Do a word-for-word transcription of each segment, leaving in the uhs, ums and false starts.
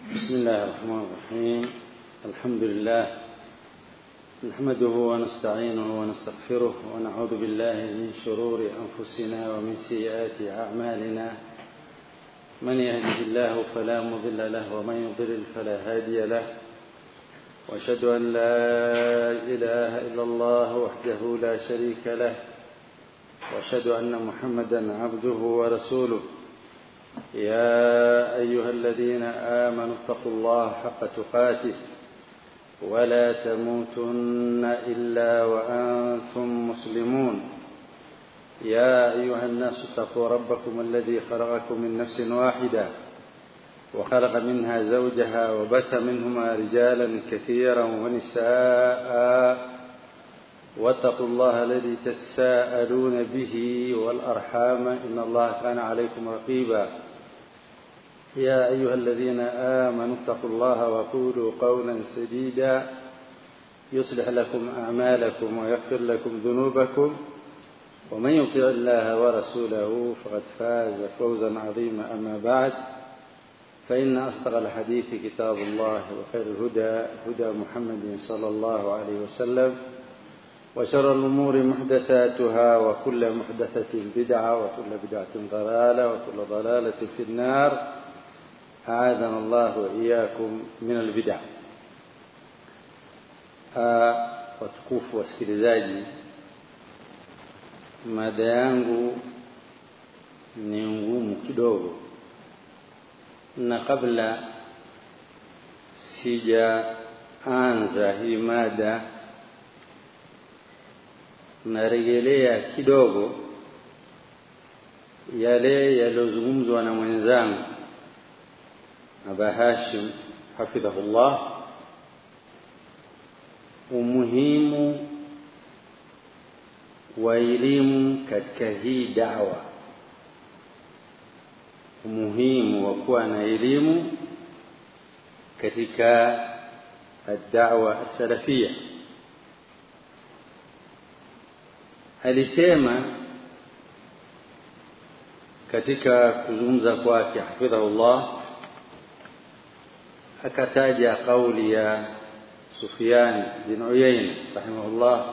بسم الله الرحمن الرحيم. الحمد لله نحمده ونستعينه ونستغفره ونعوذ بالله من شرور أنفسنا ومن سيئات أعمالنا. من يهده الله فلا مضل له ومن يضلل فلا هادي له. وأشهد أن لا إله إلا الله وحده لا شريك له. وأشهد أن محمدا عبده ورسوله. يا أيها الذين آمنوا اتقوا الله حق تقاته ولا تموتن إلا وأنتم مسلمون. يا أيها الناس اتقوا ربكم الذي خلقكم من نفس واحدة وخلق منها زوجها وبث منهما رجالا كثيرا ونساء واتقوا الله الذي تساءلون به والأرحام إن الله كان عليكم رقيبا. يا أيها الذين آمنوا اتقوا الله وقولوا قولا سديدا يصلح لكم أعمالكم ويغفر لكم ذنوبكم ومن يطع الله ورسوله فقد فاز فوزا عظيما. أما بعد فإن أصدق الحديث كتاب الله وخير الهدى هدى محمد صلى الله عليه وسلم وشر الأمور محدثاتها وكل محدثة بدعة وكل بدعة ضلالة وكل ضلالة في النار. أعاذنا الله وإياكم من البدع. watukufu wasikilizaji, mada yangu ni ngumu kidogo, na kabla sijaanza hii mada narejelea kidogo yale yaliyozungumzwa na mwenzangu Aba Hashim hafidhahullah, umuhimu wa elimu katika hii da'wa, umuhimu wa kuwa na elimu katika ad-da'wa as-salafiyya. Alisema katika kuzungumza kwake hafidhahullah, akataja kauli ya Sufyan bin Uyayna rahimahullah.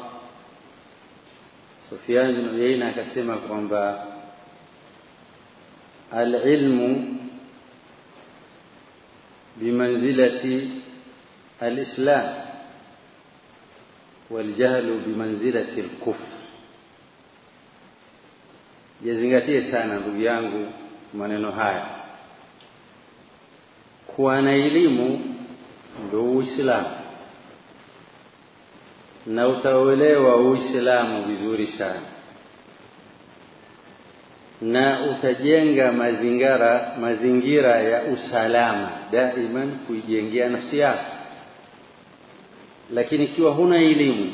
Sufyan bin Uyayna akasema kwamba al-ilmu bimanzilati al-islam wal-jahlu bimanzilati al-kufr. Yazingatie sana ndugu yangu maneno haya. Kuwa na elimu ndio Uislamu, na utaelewa Uislamu vizuri sana, na utajenga mazingira mazingira ya usalama daima kuijengea nafsi yako. Lakini ikiwa huna elimu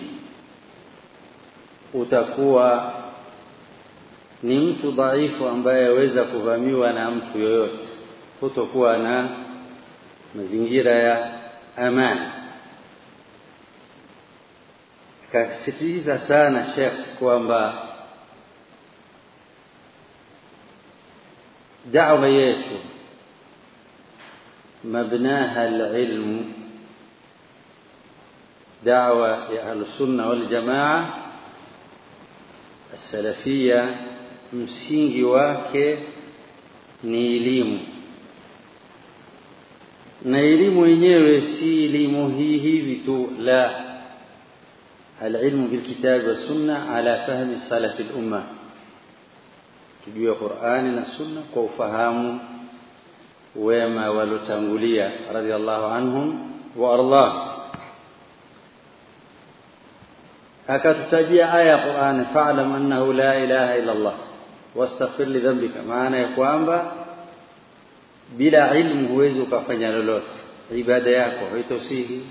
utakuwa ni mtu dhaifu ambaye aweza kuvamiwa na mtu yoyote, kutokuwa na mazingira ya amani. Kasisitiza sana Sheikh kwamba da'wa yetu mabnaha al-ilm, da'wa ya al-sunna wal jamaa as-salafiyya, msingi wake ni elimu. Na elimu yenyewe si elimu hii hivi tu, la, al-ilmu bil kitab wa sunna ala fahmi salaf al-umma, tujue Qur'ani na sunna kwa ufahamu wema walotangulia radiyallahu anhum wa ardah. Akatutajia aya ya Qur'ani, fa'lam annahu la ilaha illa Allah wastaghfir li dhanbika, maana ya kwamba bila ilmu huwezi ukafanya lolote. Ibada yako haitosihi,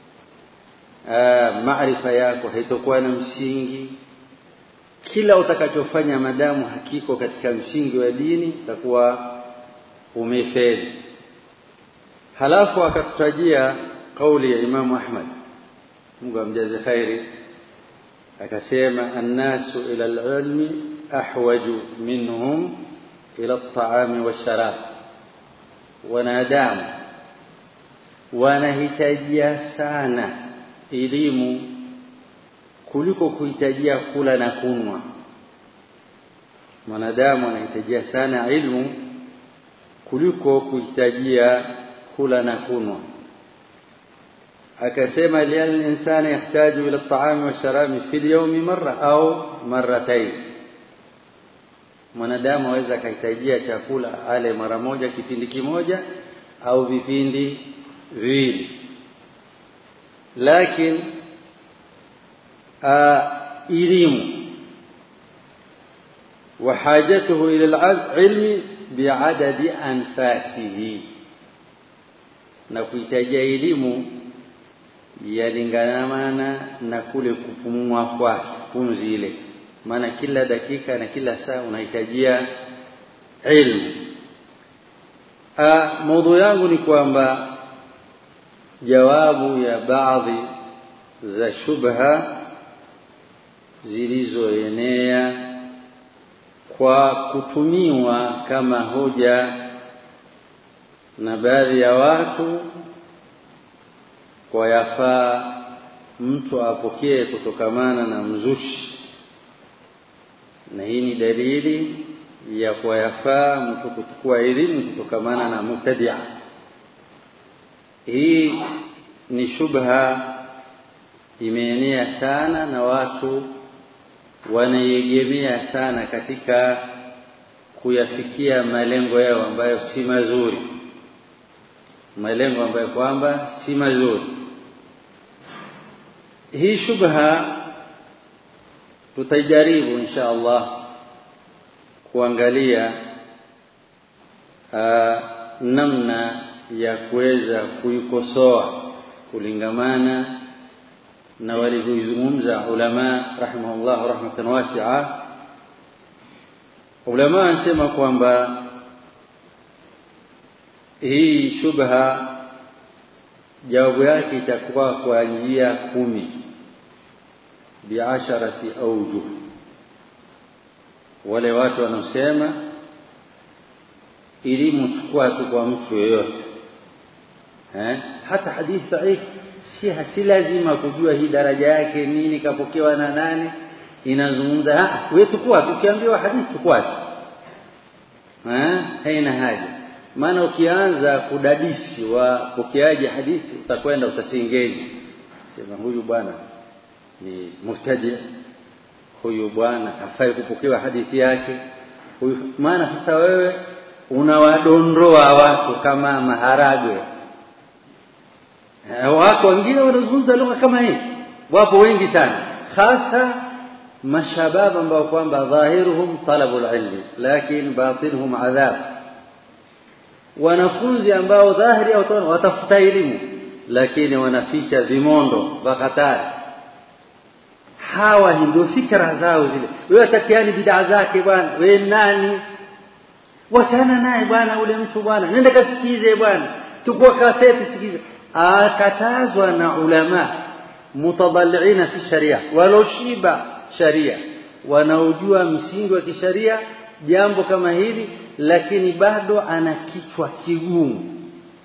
maarifa yako haitakuwa na msingi. Kila utakachofanya madamu hakiko katika msingi wa dini utakuwa umefeli. Halafu akatutajia kauli ya Imam Ahmad, Mungu amjaze khairi, akasema annasu ila al-ilmi ahwaju minhum ila at-ta'ami wash-sharab. wanadamu wanahitajia sana elimu kuliko kuhitajia kula na kunwa. Mwanadamu anahitajia sana ilmu kuliko kuhitajia kula na kunwa. akasema lil insani yahtaju ila at-ta'ami wash-sharabi fi al-yawmi marra au marratayn. Mwanadamu aweza kuhitajia chakula ale mara moja kipindi kimoja au vipindi viwili, lakini elimu وحاجته إلى العلم بعدد أنفاسه, na kuhitajia elimu yalingana na kule kupumua kwake, pumzi ile. Maana kila dakika na kila saa unahitajia ilmu. Ah, mada yangu ni kwamba jawabu ya baadhi za shubha zilizoenea kwa kutumiwa kama hoja na baadhi ya watu, kwa yafaa mtu apokee kutokamana na mzushi, na hii ni dalili ya kwa yafaa mtu kuchukua elimu kutokamana na mubtadi'a. Hii ni shubha imeenea sana na watu wanayegemea sana katika kuyafikia malengo yao ambayo si mazuri, malengo ambayo kwamba si mazuri. Hii shubha tutajaribu insha Allah kuangalia aa, namna ya kuweza kuikosoa kulingamana na walivyozungumza ulama rahimahullah rahmatan wasi'a. Ulama wanasema kwamba hii shubha jawabu yake itakuwa kwa njia kumi biasharati awjuh. Wale watu wanaosema elimu chukua tu kwa mtu yeyote, eh hata hadithi dhaif si lazima kujua hii daraja yake nini, kapokewa na nani, inazungumza ah wewe chukua, ukiambiwa hadithi chukua tu, eh haina haja. Maana ukianza kudadisi wa pokeaji hadithi utakwenda utasingeni, sema huyu bwana ni mubtadi, huyu bwana hafai kupokewa hadithi yake huyu. Maana sasa wewe unawadondoa watu kama maharagwe. Wako wengine wanazungumza lugha kama hii, wapo wengi sana, hasa mashabab ambao kwamba dhahiruhum talabul ilmi lakini batinuhum adhab. Wanafunzi ambao dhahiri au watafuta elimu lakini wanaficha vimondo vakatari. Hawa ndio fikra zao zile. Wewe atakiani bid'a zake bwana, wewe nani? Wachana naye bwana, ule mtu bwana, nenda kasikize bwana, tukua kaseti sikize. Akatazwa na ulama mutadalliina fi sharia, waloshiba sharia, wanaojua msingi wa kisharia jambo kama hili, lakini bado ana kichwa kigumu.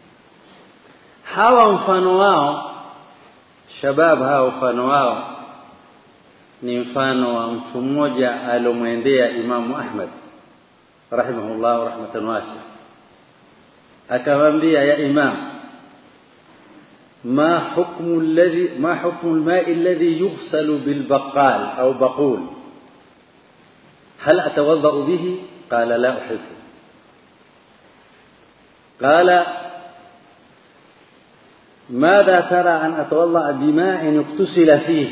Hawa mfano wao shabab, hawa mfano wao ni mfano wa mtu mmoja alomwendea Imam Ahmad rahimahullah rahmatan wasi'a, akamwambia ya Imam, ما حكم الذي ما حكم الماء الذي يغسل بالبقال أو بقول، هل أتوضأ به؟ قال لا أحب. قال ماذا ترى أن أتوضأ بماء يغتسل فيه؟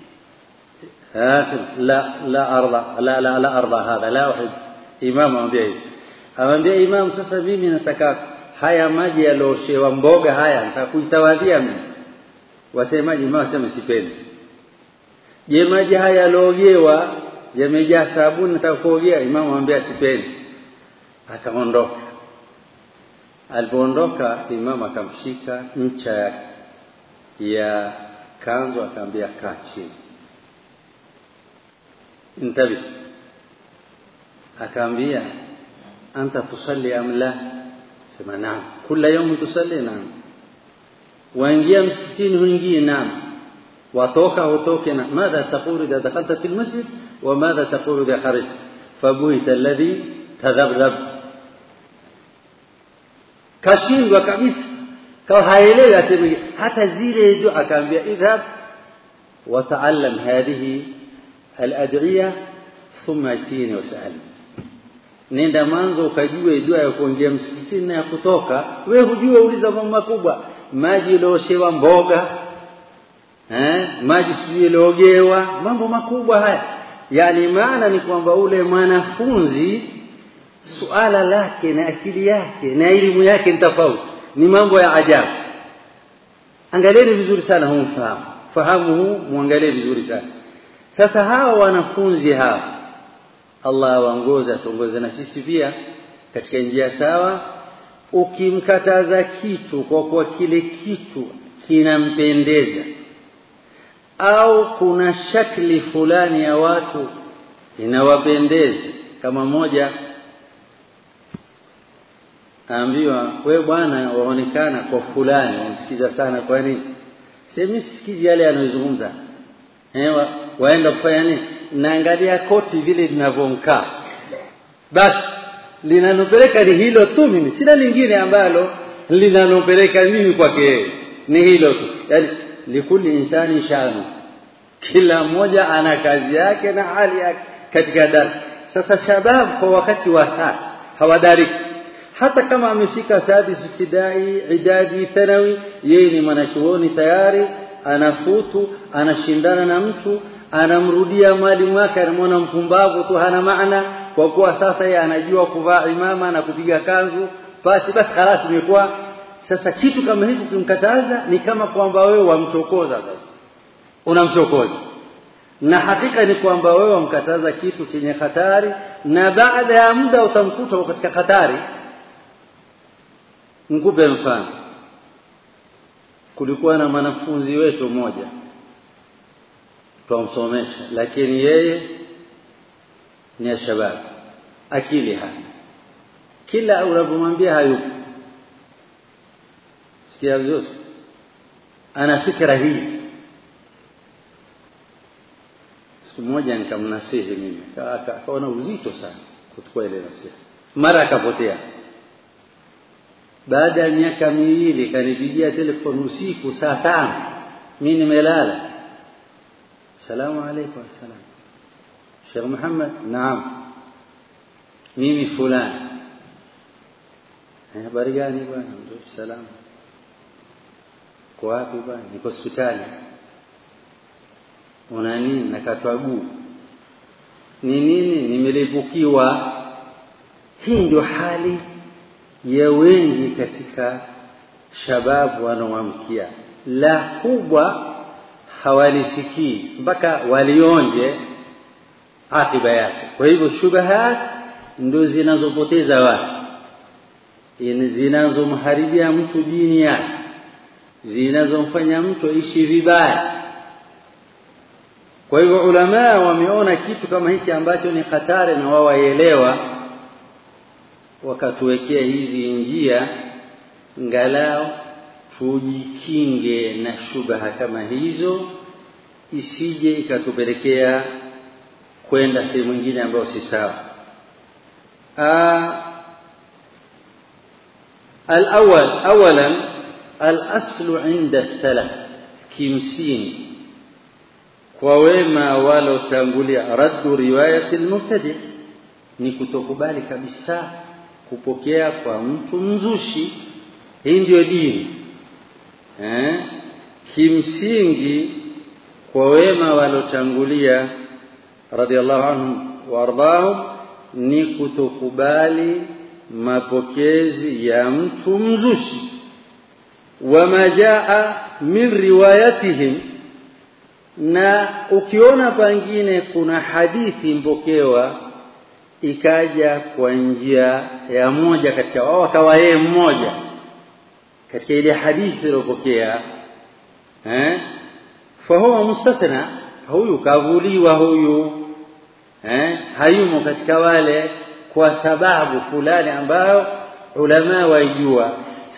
لا لا أرضى لا لا لا أرضى هذا، لا أحب. إمام أمبيه أمبيه إمام sasa mimi nataka haya maji yaloshewa mboga haya nitakuitawadhia mimi. Wasemaji mama wasema sipendi. Je, maji haya yaloogewa yamejaa sabuni nitakuogea? Imam amwambia sipendi. Akaondoka. Alipoondoka Imam akamshika ncha ya kanzu akamwambia kaa chini. Intabi. Akamwambia anta tusalli am la? Sema naam. Kila يوم tusalli? Naam. waingia msikitini huingie naam watoka utoke na madha taqulu idha dakhalta fil masjid wa madha taqulu idha kharajta fabuhita alladhi tadhabdhab kashindwa kabisa kwa haelewi aseme hata zile hizo akaambia idhab wa ta'allam hadhihi al-ad'iya thumma atini wasal nenda manzo ukajue dua ya kuingia msikitini na ya kutoka wewe hujue uliza mambo makubwa maji looshewa mboga eh maji silogewa mambo makubwa haya yani maana ni kwamba ule mwanafunzi suala lake na akili yake na elimu yake ni tofauti ni mambo ya ajabu angalieni vizuri sana huu mfahamu fahamu huu muangalie vizuri sana sasa hawa wanafunzi hawa Allah waongoza tuongoze na sisi pia katika njia sawa ukimkataza kitu kwa kuwa kile kitu kinampendeza au kuna shakli fulani ya watu inawapendeza kama moja ambiwa wewe bwana waonekana kwa fulani unsikiza sana kwa nini sema sikizi yale anayozungumza eh wa, waenda kufanya nini naangalia koti vile linavyoonkaa basi linanopeleka ni hilo tu mimi sina lingine ambalo linanopeleka mimi kwake ni hilo tu yani likuli insani shanu kila mmoja ana kazi yake na hali yake katika darasa sasa shabab kwa wakati wa saa hawadariki hata kama amefika sadis ibtidai idadi thanawi yeye ni mwanachuoni tayari anafutu anashindana na mtu anamrudia mwalimu wake anamwona mpumbavu tu hana maana kwa kuwa sasa yeye anajua kuvaa imama na kupiga kanzu basi basi خلاص imekuwa sasa kitu kama hicho kumkataza ni kama kwamba wewe wamchokoza sasa unamchokoza na hakika ni kwamba wewe wamkataza kitu chenye hatari na baada ya muda utamkuta katika hatari nikupe mfano kulikuwa na mwanafunzi wetu mmoja tumsomesha lakini yeye ni shabab akili hana kila unapomwambia hayupo sikia vizuri ana fikra hii siku moja nikamnasihi mimi akaona uzito sana kuchukua ile nasiha mara akapotea baada ya miaka miwili kanipigia telefoni usiku saa tano mimi nimelala salamu alaykum salam Sheikh Muhammad naam mimi fulani habari gani bwana ndio salamu kwa wapi bwana niko hospitali una nini nakatwa guu ni nini nimelipukiwa hii ndio hali ya wengi katika shababu wanaoamkia la kubwa hawalisikii mpaka walionje akiba yake kwa hivyo shubahat ndio zinazopoteza watu zinazomharibia mtu dini yake zinazomfanya mtu aishi vibaya kwa hivyo ulama wameona kitu kama hichi ambacho ni hatari na wao waelewa wakatuwekea hizi njia ngalao tujikinge na shubaha kama hizo isije ikatupelekea kwenda sehemu nyingine ambayo si sawa الأول أولا الأصل عند السلف kimsingi kwa wema wala utangulia raddu riwayat al-mubtadi ni kutokubali kabisa kupokea kwa mtu mzushi hii ndio dini eh kimsingi kwa wema wala utangulia radhiallahu anhum warḍahum ni kutokubali mapokezi ya mtu mzushi wama jaa min riwayatihim na ukiona pengine kuna hadithi mpokewa ikaja kwa njia ya moja katika wao akawa yeye mmoja katika ile hadithi iliyopokea eh fahuwa mustathna huyu kavuliwa huyu eh hayumo katika wale kwa sababu fulani ambayo ulama waijua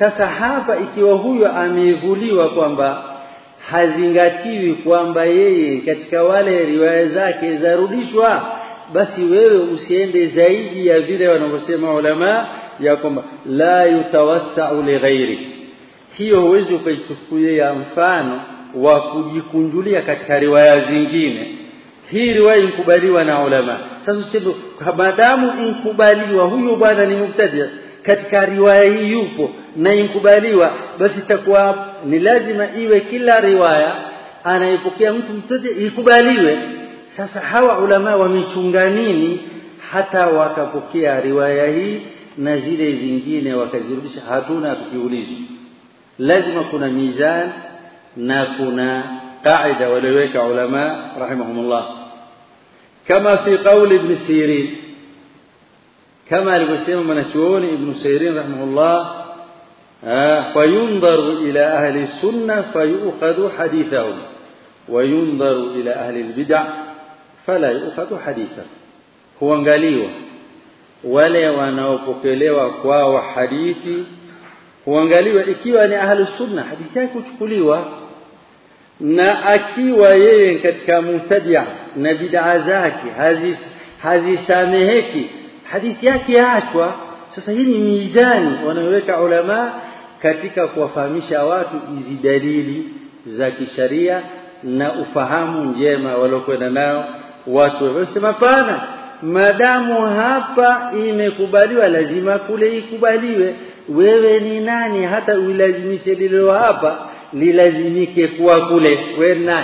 Sasa hapa ikiwa huyo amevuliwa kwamba hazingatiwi kwamba yeye katika wale riwaya zake zarudishwa, basi wewe usiende zaidi ya vile wanavyosema ulama ya kwamba la yutawassau li ghairi. Hiyo huwezi ukaichukulia mfano wa kujikunjulia katika riwaya zingine. Hii riwaya inkubaliwa na ulama. Sasa useme maadamu inkubaliwa huyo bwana ni mubtadi katika riwaya hii yupo na inkubaliwa, basi itakuwa ni lazima iwe kila riwaya anayepokea mtu mubtadi ikubaliwe. Sasa hawa ulama wamechunga nini hata wakapokea riwaya hii na zile zingine wakazirudisha? Hatuna tukiulizwa. Lazima kuna mizan na kuna qaida waliweka ulama rahimahumullah, kama fi qawl ibn Sirin, kama alivyosema mwanachuoni ibn Sirin rahimahullah, fayundaru ila ahli sunna fayukhadhu hadithahum wa yundaru ila ahli albid'ah fala yukhadhu hadithahu. Huangaliwa wale wanaopokelewa kwao hadithi, huangaliwa ikiwa ni ahli sunna hadithi yake kuchukuliwa, na akiwa yeye katika mubtadi' na bid'a zake hazisameheki hadithi yake yaachwa. Sasa hii ni mizani wanaweka ulama katika kuwafahamisha watu hizi dalili za kisharia na ufahamu njema walokwenda nao watu. Wasema pana, madamu hapa imekubaliwa lazima kule ikubaliwe. Wewe ni nani hata uilazimishe lilo hapa lilazimike kuwa kule? Wewe nani?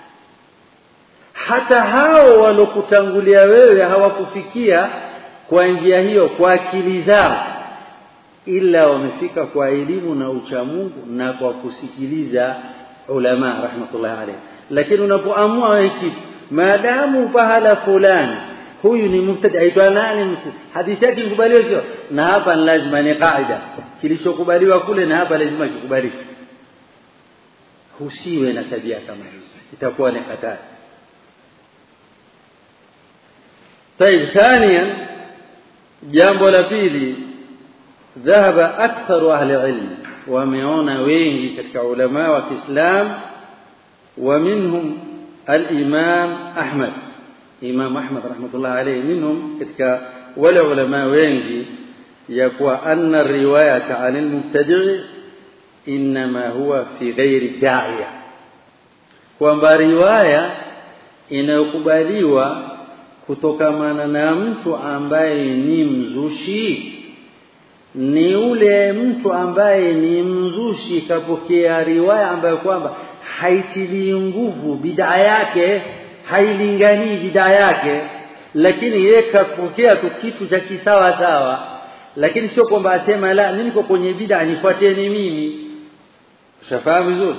Hata hao walokutangulia wewe hawakufikia kwa njia hiyo kwa akili zao, ila wamefika kwa elimu na uchamungu na kwa kusikiliza ulama rahmatullahi alayhi. Lakini unapoamua wewe kitu, maadamu pahala fulani huyu ni mubtadi aitwa nani, hadithi yake ikubaliwe sio, na hapa ni lazima ni qaida, kilichokubaliwa kule na hapa lazima kikubaliwe. Usiwe na tabia kama hizo, itakuwa ni hatari. طيب ثانيا, jambo la pili, dhahaba aktharu ahli ilm, wameona wengi katika ulama wa Kiislam, wa minhum al-Imam Ahmad, Imam Ahmad rahmatullah alayhi, minhum katika wale ulama wengi, ya kuwa anna riwayata 'an al-mubtadi' inma huwa fi ghairi da'iya, kwamba riwaya inayokubaliwa kutokamana na mtu ambaye ni mzushi ni ule mtu ambaye ni mzushi kapokea riwaya ambayo kwamba haitili nguvu bid'a yake, hailingani bid'a yake, lakini yeye kapokea tu kitu cha kisawa sawa, lakini sio kwamba asema la mimi niko kwenye bid'a nifuateni mimi. Shafahamu vizuri?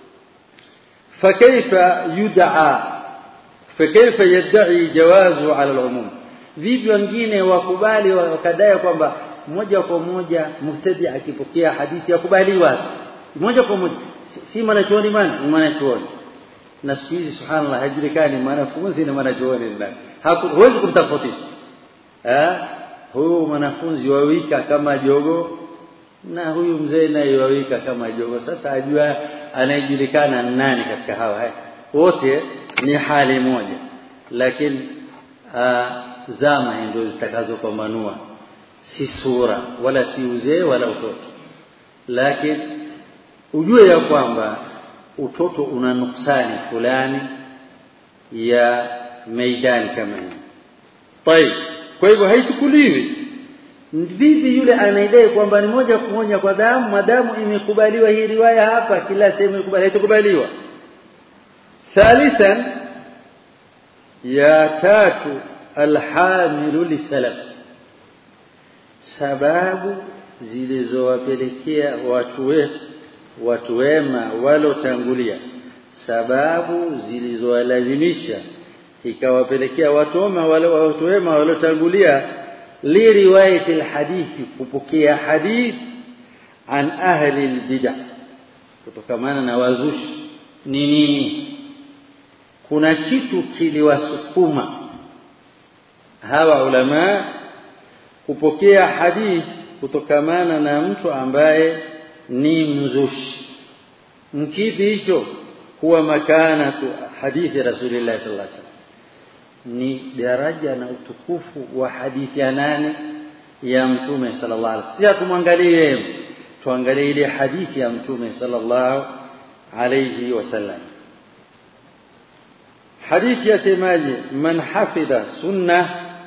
Fakaifa yud'a fakaifa yad'i jawazu 'ala al-umum, vipi wengine wakubali wakadai kwamba moja kwa moja mubtadi akipokea hadithi yakubaliwa moja kwa moja? Si mwanachuoni maana ni mwanachuoni, na siku hizi subhanallah hajulikani mwanafunzi na mwanachuoni ndani, huwezi kumtofautisha. Eh, huyu mwanafunzi wawika kama jogo na huyu mzee naye wawika kama jogo. Sasa ajua anayejulikana nani katika hawa? Haya wote ni hali moja, lakini zama ndio zitakazopambanua, si sura wala si uzee wala utoto. Lakini ujue ya kwamba utoto una nuksani fulani ya meidani kama hii. Tayeb, kwa hivyo haitukuliwi. Vipi yule anaidai kwamba ni moja kwa moja kwa damu, madamu imekubaliwa hii riwaya hapa kila sehemu imekubaliwa, hatukubaliwa? Thalithan, ya tatu, alhamilu lisalaf, sababu zilizowapelekea watu wetu watu wema walotangulia, sababu zilizowalazimisha ikawapelekea watu wema wale watu wema walotangulia li riwayat alhadithi, kupokea hadith an ahli albid'ah, kutokamana na wazushi. Ni nini? Kuna kitu kiliwasukuma hawa ulama kupokea hadith kutokamana na mtu ambaye ni mzushi. Mkipi hicho? Huwa makanatu hadithi Rasulullah sallallahu alaihi wasallam, ni daraja na utukufu wa hadithi ya nani? Ya Mtume sallallahu alaihi wasallam. Tumwangalie, tuangalie ile hadithi ya Mtume sallallahu alaihi wasallam. Hadithi yasemaje? Man hafidha sunnah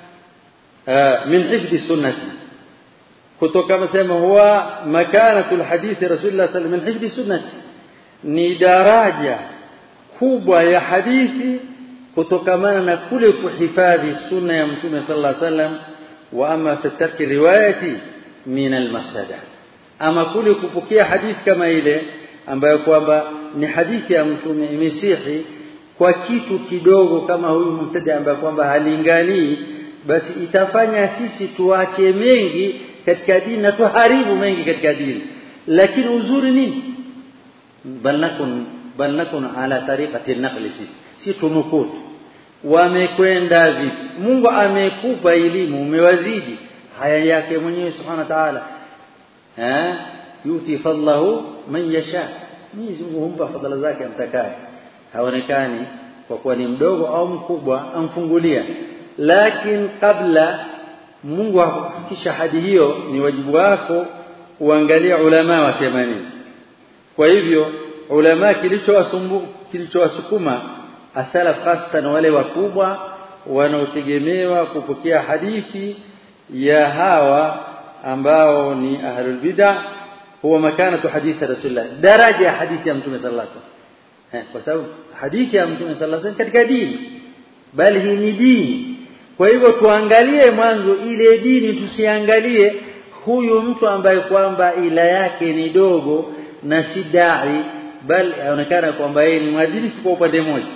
min hifdhi sunnati, kutoka msema huwa makanatul hadithi Rasulullah sallallahu alaihi wasallam min hifdhi sunnati, ni daraja kubwa ya hadithi kutokamana na kule kuhifadhi sunna ya Mtume sallallahu alaihi wasallam. Wa ama fi tarki riwayati min al-mafsada, ama kule kupokea hadithi kama ile ambayo kwamba ni hadithi ya Mtume imesihi kwa kitu kidogo kama huyu mtadi ambaye kwamba halingani, basi itafanya sisi tuache mengi katika dini na tuharibu mengi katika dini. Lakini uzuri nini? bal nakun bal nakun ala tariqati an-naql, si tunukutu. Wamekwenda vipi? Mungu amekupa elimu, umewazidi haya yake mwenyewe subhanahu wa ta'ala. Eh, yuti fadlahu man yasha, Mwenyezi Mungu humpa fadhila zake amtakaye, haonekani kwa kuwa ni mdogo au mkubwa, amfungulia. Lakini kabla Mungu hakufikisha hadi hiyo, ni wajibu wako uangalie ulama wasema nini. Kwa hivyo ulama kilichowasumbu kilichowasukuma asalaf, hasa wale wakubwa wanaotegemewa kupokea hadithi ya hawa ambao ni ahlul bid'ah, huwa makanatu hadithi Rasulullah, daraja ya hadithi ya Mtume sallallahu alaihi wasallam. Kwa sababu hadithi ya Mtume sallallahu alaihi wasallam katika dini, bali hii ni dini. Kwa hivyo tuangalie mwanzo ile dini, tusiangalie huyu mtu ambaye kwamba ila yake ni dogo na si dai, bali aonekana kwamba yeye ni mwadilifu kwa upande mmoja.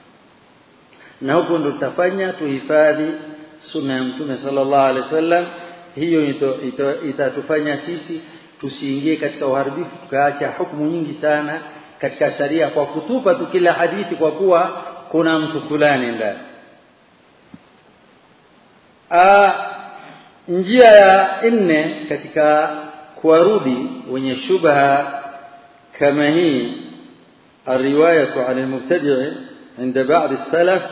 Na huko ndo tutafanya tuhifadhi sunna ya Mtume sallallahu alaihi wasallam. Hiyo itatufanya sisi tusiingie katika uharibifu, tukaacha hukumu nyingi sana katika sharia kwa kutupa tu kila hadithi kwa kuwa kuna mtu fulani ndani. Ah, njia ya nne katika kuwarudi wenye shubha kama hii, الروايه عن المبتدع عند بعض السلف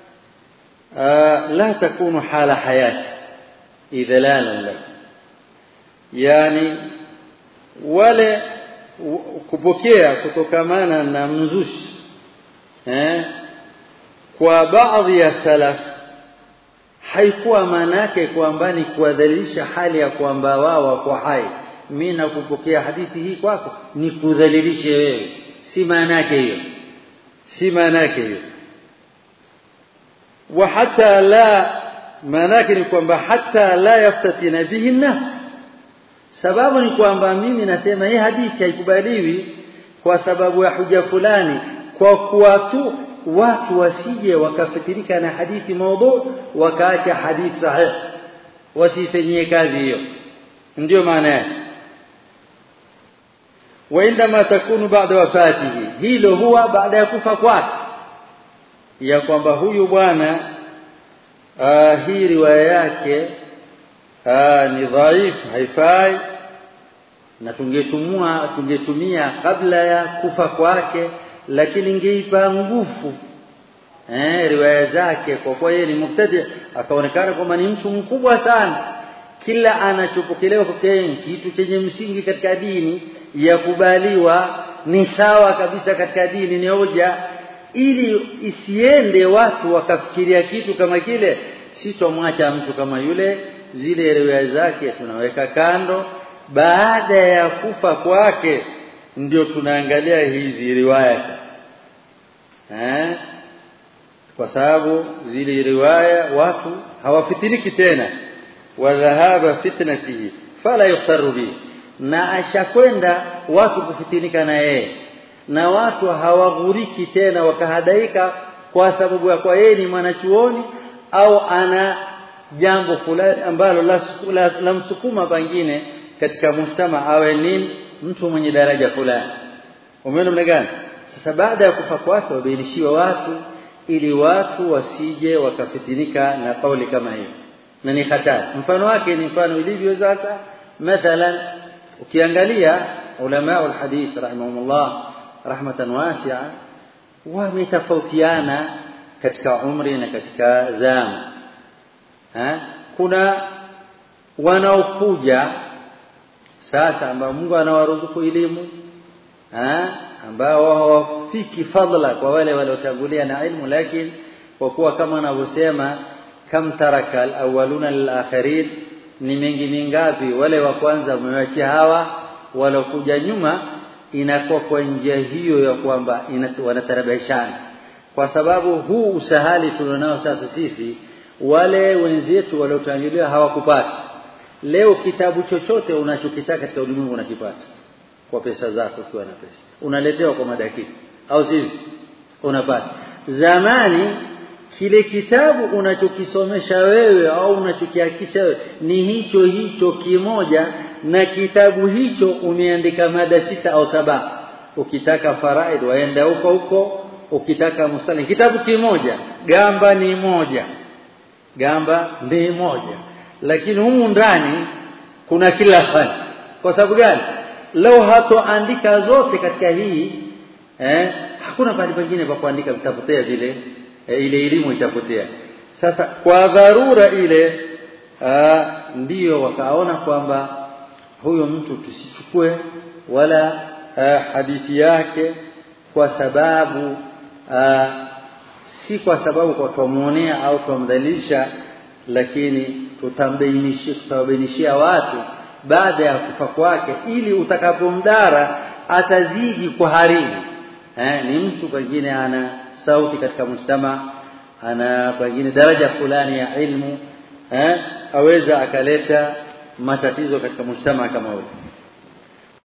لا تكون حال حياه idhlalan lahu, yani wale kupokea kutokamana na mzushi eh kwa baadhi ya salaf haikuwa maana yake kwamba ni kuadhilisha hali ya kwamba wao wako hai. Mimi nakupokea hadithi hii kwako ni kudhalilishe wewe, si maana yake hiyo, si maana yake hiyo. Wa hata la, maana yake ni kwamba hata la yaftatina bihi an-nas, sababu ni kwamba mimi nasema hii hadithi haikubaliwi kwa sababu ya hoja fulani, kwa kuwa tu watu wasije wakafitirika na hadithi maudhu wakaacha hadithi sahih, wasifanyie kazi hiyo. Ndio maana yake. وعندما تكون بعد وفاته, hilo huwa baada ya kufa kwake, ya kwamba huyu bwana hii riwaya yake ni dhaifu, haifai, na tungetumua tungetumia kabla ya kufa kwake, lakini ingeipa nguvu eh riwaya zake, kwa kuwa yeye ni mubtadi, akaonekana kwamba ni mtu mkubwa sana, kila anachopokelewa kwa kitu chenye msingi katika dini ya kubaliwa, ni sawa kabisa katika dini, ni hoja, ili isiende watu wakafikiria kitu kama kile. Si tumwacha mtu kama yule, zile riwaya zake tunaweka kando, baada ya kufa kwake ndio tunaangalia hizi riwaya eh kwa sababu zile riwaya watu hawafitiriki tena, wa dhahaba fitnatihi fala yuftaru bi, na ashakwenda watu kufitinika na yeye, na watu hawaghuriki tena wakahadaika kwa sababu ya kwa yeye ni mwanachuoni au ana jambo fulani ambalo la, la, la msukuma pengine katika mujtama awe ni mtu mwenye daraja fulani. Umeona mna gani? Sasa baada ya kufa kwake wabainishiwa watu, ili watu wasije wakafitinika na kauli kama hiyo, na ni hatari. Mfano wake ni mfano ilivyo sasa. Mathalan ukiangalia ulama alhadith rahimahumullah rahmatan wasi'a wametofautiana katika umri na katika zama. Ha? Kuna wanaokuja sasa ambao Mungu anawaruzuku elimu, ha? ambao hawafiki fadla kwa wale waliotangulia na ilmu, lakini kwa kuwa kama anavyosema kam taraka alawwaluna lilakhirin, ni mengi mingapi wale wa kwanza wamewachia hawa walokuja nyuma. Inakuwa kwa njia hiyo ya kwamba wanatarabishana, kwa sababu huu usahali tulionao sasa sisi, wale wenzetu waliotangulia hawakupata. Leo kitabu chochote unachokitaka katika ulimwengu unakipata kwa pesa zako. Ukiwa na pesa unaletewa kwa madakika, au sivyo unapata. Zamani kile kitabu unachokisomesha wewe au unachokihakisha wewe ni hicho hicho kimoja, na kitabu hicho umeandika mada sita au saba. Ukitaka faraid waenda huko huko, ukitaka musali kitabu kimoja, gamba ni moja, gamba ni moja, lakini humu ndani kuna kila fani. Kwa sababu gani? Leo hatoandika zote katika hii eh hakuna pale pengine pa kuandika, vitapotea vile, eh, ile elimu itapotea. Sasa kwa dharura ile aa, ndiyo wakaona kwamba huyo mtu tusichukue wala aa, hadithi yake, kwa sababu aa, si kwa sababu kwa tumuonea au tumdhalilisha, lakini tutambainishia tutabainishia watu baada ya kufa kwake, ili utakapomdara atazidi kuharibu. Eh, ni mtu pengine ana sauti katika mujtama, ana pengine daraja fulani ya ilmu, eh, aweza akaleta matatizo katika mujtama kama huo.